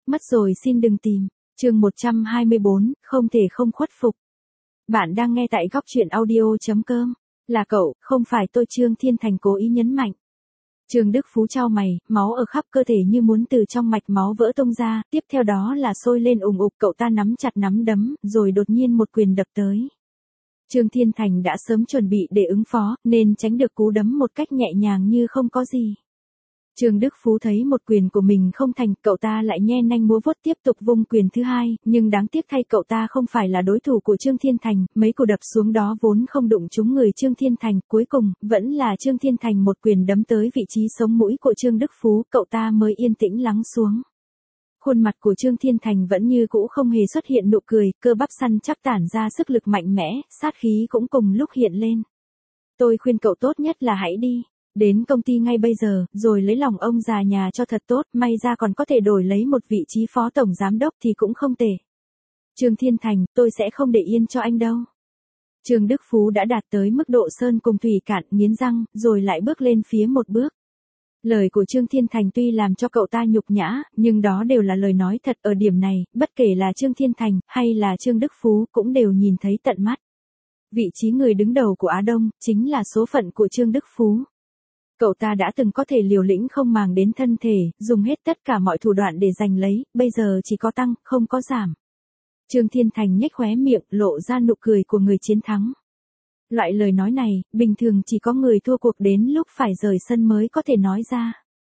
Mất rồi xin đừng tìm. Chương 124, không thể không khuất phục. Bạn đang nghe tại góc truyện audio.com. Là cậu, không phải tôi. Trương Thiên Thành cố ý nhấn mạnh. Trương Đức Phú chau mày, máu ở khắp cơ thể như muốn từ trong mạch máu vỡ tung ra, tiếp theo đó là sôi lên ùng ục. Cậu ta nắm chặt nắm đấm, rồi đột nhiên một quyền đập tới. Trương Thiên Thành đã sớm chuẩn bị để ứng phó, nên tránh được cú đấm một cách nhẹ nhàng như không có gì. Trương Đức Phú thấy một quyền của mình không thành, cậu ta lại nhe nanh múa vuốt tiếp tục vung quyền thứ hai, nhưng đáng tiếc thay cậu ta không phải là đối thủ của Trương Thiên Thành, mấy cú đập xuống đó vốn không đụng trúng người Trương Thiên Thành, cuối cùng, vẫn là Trương Thiên Thành một quyền đấm tới vị trí sống mũi của Trương Đức Phú, cậu ta mới yên tĩnh lắng xuống. Khuôn mặt của Trương Thiên Thành vẫn như cũ không hề xuất hiện nụ cười, cơ bắp săn chắc tản ra sức lực mạnh mẽ, sát khí cũng cùng lúc hiện lên. Tôi khuyên cậu tốt nhất là hãy đi đến công ty ngay bây giờ, rồi lấy lòng ông già nhà cho thật tốt, may ra còn có thể đổi lấy một vị trí phó tổng giám đốc thì cũng không tệ. Trương Thiên Thành, tôi sẽ không để yên cho anh đâu. Trương Đức Phú đã đạt tới mức độ sơn cùng thủy cạn, nghiến răng, rồi lại bước lên phía một bước. Lời của Trương Thiên Thành tuy làm cho cậu ta nhục nhã, nhưng đó đều là lời nói thật. Ở điểm này, bất kể là Trương Thiên Thành, hay là Trương Đức Phú, cũng đều nhìn thấy tận mắt. Vị trí người đứng đầu của Á Đông, chính là số phận của Trương Đức Phú. Cậu ta đã từng có thể liều lĩnh không màng đến thân thể, dùng hết tất cả mọi thủ đoạn để giành lấy, bây giờ chỉ có tăng, không có giảm. Trương Thiên Thành nhếch khóe miệng, lộ ra nụ cười của người chiến thắng. Loại lời nói này, bình thường chỉ có người thua cuộc đến lúc phải rời sân mới có thể nói ra.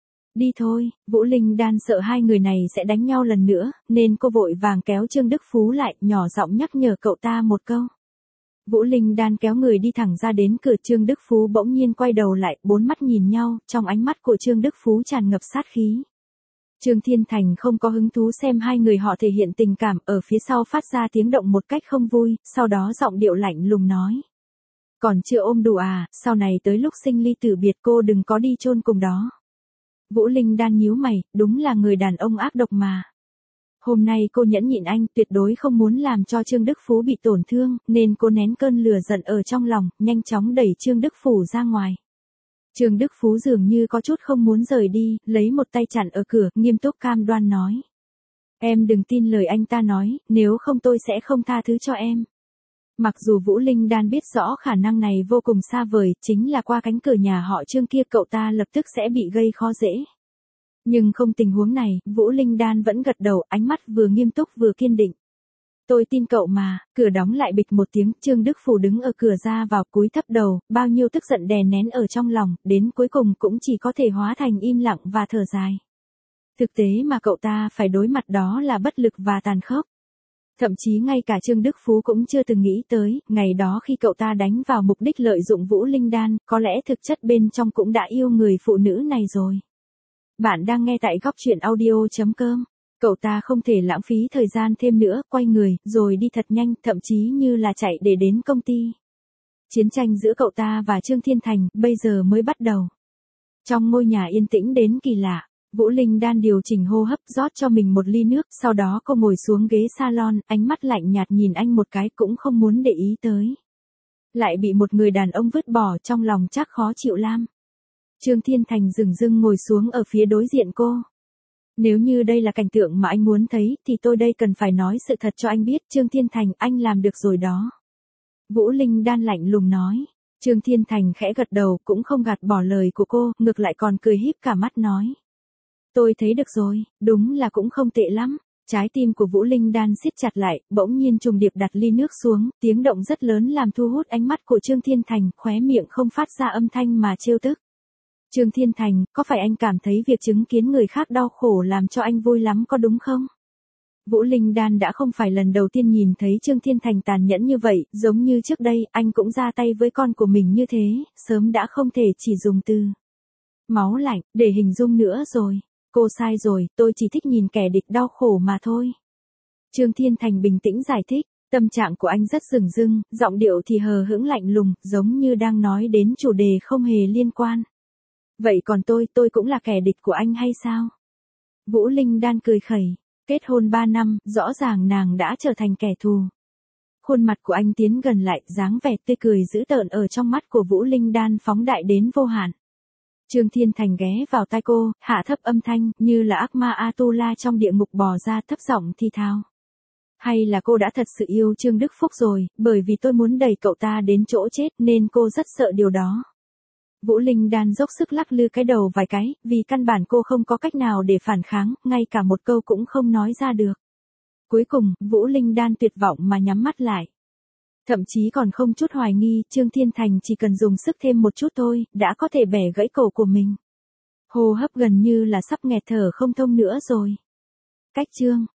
Đi thôi. Vũ Linh Đan sợ hai người này sẽ đánh nhau lần nữa, nên cô vội vàng kéo Trương Đức Phú lại, nhỏ giọng nhắc nhở cậu ta một câu. Vũ Linh Đan kéo người đi thẳng ra đến cửa. Trương Đức Phú bỗng nhiên quay đầu lại, bốn mắt nhìn nhau, trong ánh mắt của Trương Đức Phú tràn ngập sát khí. Trương Thiên Thành không có hứng thú xem hai người họ thể hiện tình cảm, ở phía sau phát ra tiếng động một cách không vui, sau đó giọng điệu lạnh lùng nói. Còn chưa ôm đủ à, sau này tới lúc sinh ly tử biệt cô đừng có đi chôn cùng đó. Vũ Linh Đan nhíu mày, đúng là người đàn ông ác độc mà. Hôm nay cô nhẫn nhịn anh, tuyệt đối không muốn làm cho Trương Đức Phú bị tổn thương, nên cô nén cơn lửa giận ở trong lòng, nhanh chóng đẩy Trương Đức Phú ra ngoài. Trương Đức Phú dường như có chút không muốn rời đi, lấy một tay chặn ở cửa, nghiêm túc cam đoan nói. Em đừng tin lời anh ta nói, nếu không tôi sẽ không tha thứ cho em. Mặc dù Vũ Linh Đan biết rõ khả năng này vô cùng xa vời, chính là qua cánh cửa nhà họ Trương kia cậu ta lập tức sẽ bị gây khó dễ. Nhưng không tình huống này, Vũ Linh Đan vẫn gật đầu, ánh mắt vừa nghiêm túc vừa kiên định. Tôi tin cậu mà. Cửa đóng lại bịch một tiếng, Trương Đức Phú đứng ở cửa ra vào cúi thấp đầu, bao nhiêu tức giận đè nén ở trong lòng, đến cuối cùng cũng chỉ có thể hóa thành im lặng và thở dài. Thực tế mà cậu ta phải đối mặt đó là bất lực và tàn khốc. Thậm chí ngay cả Trương Đức Phú cũng chưa từng nghĩ tới, ngày đó khi cậu ta đánh vào mục đích lợi dụng Vũ Linh Đan, có lẽ thực chất bên trong cũng đã yêu người phụ nữ này rồi. Bạn đang nghe tại góc truyện audio.com. Cậu ta không thể lãng phí thời gian thêm nữa, quay người, rồi đi thật nhanh, thậm chí như là chạy để đến công ty. Chiến tranh giữa cậu ta và Trương Thiên Thành, bây giờ mới bắt đầu. Trong ngôi nhà yên tĩnh đến kỳ lạ, Vũ Linh Đan điều chỉnh hô hấp, rót cho mình một ly nước, sau đó cô ngồi xuống ghế salon, ánh mắt lạnh nhạt nhìn anh một cái cũng không muốn để ý tới. Lại bị một người đàn ông vứt bỏ, trong lòng chắc khó chịu lắm. Trương Thiên Thành dửng dưng ngồi xuống ở phía đối diện cô. Nếu như đây là cảnh tượng mà anh muốn thấy, thì tôi đây cần phải nói sự thật cho anh biết. Trương Thiên Thành, anh làm được rồi đó. Vũ Linh Đan lạnh lùng nói. Trương Thiên Thành khẽ gật đầu, cũng không gạt bỏ lời của cô, ngược lại còn cười híp cả mắt nói. Tôi thấy được rồi, đúng là cũng không tệ lắm. Trái tim của Vũ Linh Đan siết chặt lại, bỗng nhiên trùng điệp đặt ly nước xuống, tiếng động rất lớn làm thu hút ánh mắt của Trương Thiên Thành, khóe miệng không phát ra âm thanh mà trêu tức. Trương Thiên Thành, có phải anh cảm thấy việc chứng kiến người khác đau khổ làm cho anh vui lắm có đúng không? Vũ Linh Đan đã không phải lần đầu tiên nhìn thấy Trương Thiên Thành tàn nhẫn như vậy, giống như trước đây, anh cũng ra tay với con của mình như thế, sớm đã không thể chỉ dùng từ máu lạnh để hình dung nữa rồi. Cô sai rồi, tôi chỉ thích nhìn kẻ địch đau khổ mà thôi. Trương Thiên Thành bình tĩnh giải thích, tâm trạng của anh rất dửng dưng, giọng điệu thì hờ hững lạnh lùng, giống như đang nói đến chủ đề không hề liên quan. Vậy còn tôi cũng là kẻ địch của anh hay sao? Vũ Linh Đan cười khẩy, kết hôn 3 năm, rõ ràng nàng đã trở thành kẻ thù. Khuôn mặt của anh tiến gần lại, dáng vẻ tươi cười dữ tợn ở trong mắt của Vũ Linh Đan phóng đại đến vô hạn. Trương Thiên Thành ghé vào tai cô, hạ thấp âm thanh, như là ác ma Atula trong địa ngục bò ra, thấp giọng thì thào. Hay là cô đã thật sự yêu Trương Đức Phúc rồi, bởi vì tôi muốn đẩy cậu ta đến chỗ chết nên cô rất sợ điều đó. Vũ Linh Đan dốc sức lắc lư cái đầu vài cái, vì căn bản cô không có cách nào để phản kháng, ngay cả một câu cũng không nói ra được. Cuối cùng, Vũ Linh Đan tuyệt vọng mà nhắm mắt lại. Thậm chí còn không chút hoài nghi, Trương Thiên Thành chỉ cần dùng sức thêm một chút thôi, đã có thể bẻ gãy cổ của mình. Hô hấp gần như là sắp nghẹt thở không thông nữa rồi. Cách chương